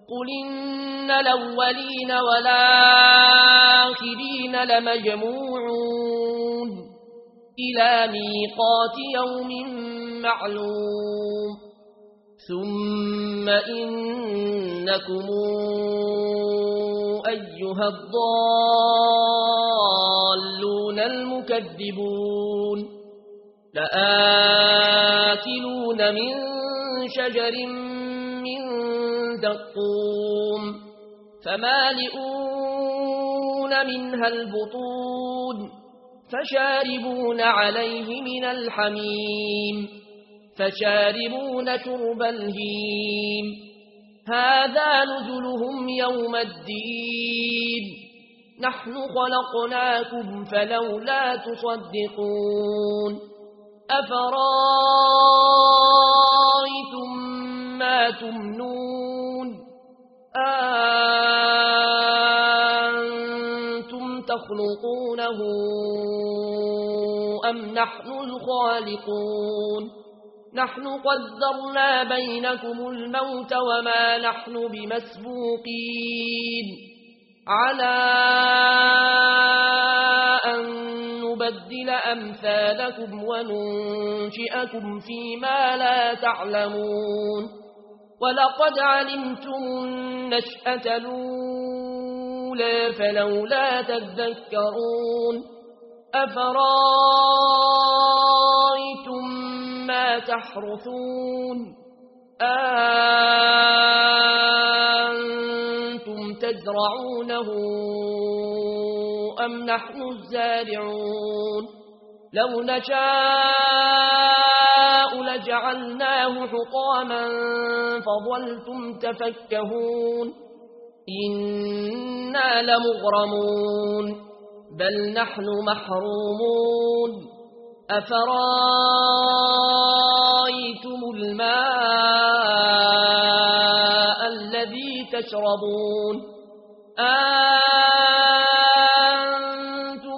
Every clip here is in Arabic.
قل إن الأولين والآخرين لمجموعون إلى ميقات يوم معلوم ثم إنكم أيها الضالون المكذبون لآكلون من شجر من زقوم فمالئون منها البطون فشاربون عليه من الحميم فشاربون شرب الهيم هذا نزلهم يوم الدين نحن خلقناكم فلولا تصدقون أفرأيتم ما تمنون أنتم تخلقونه أم نحن الخالقون نحن قدرنا بينكم الموت وما نحن بمسبوقين على أن نبدل أمثالكم وننشئكم فيما لا تعلمون ولقد علمتم النشأة الأولى فلولا تذكرون أفرأيتم ما تحرثون أنتم تزرعونه أم نحن الزارعون لو نشاء لجعلناه حطاما فظلتم تفكهون إنا لمغرمون بل نحن محرومون أفرأيتم الماء الذي تشربون أنتم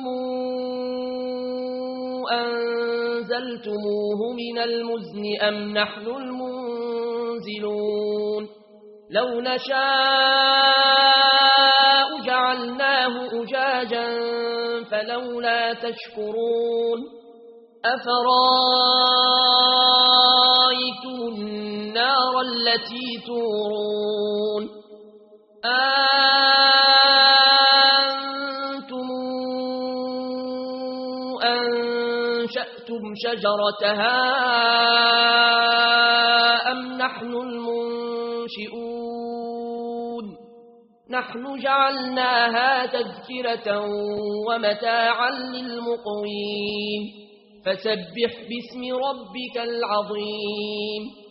أنزلتموه من المزن أم نحن المنزلون لو نشاء جعلناه أجاجا فلولا تشكرون أفرأيتم النار التي تورون أنتم أنشأتم شجرتها أم نحن المنشئون نحن جعلناها تذكرة ومتاعا للمقوين فسبح باسم ربك العظيم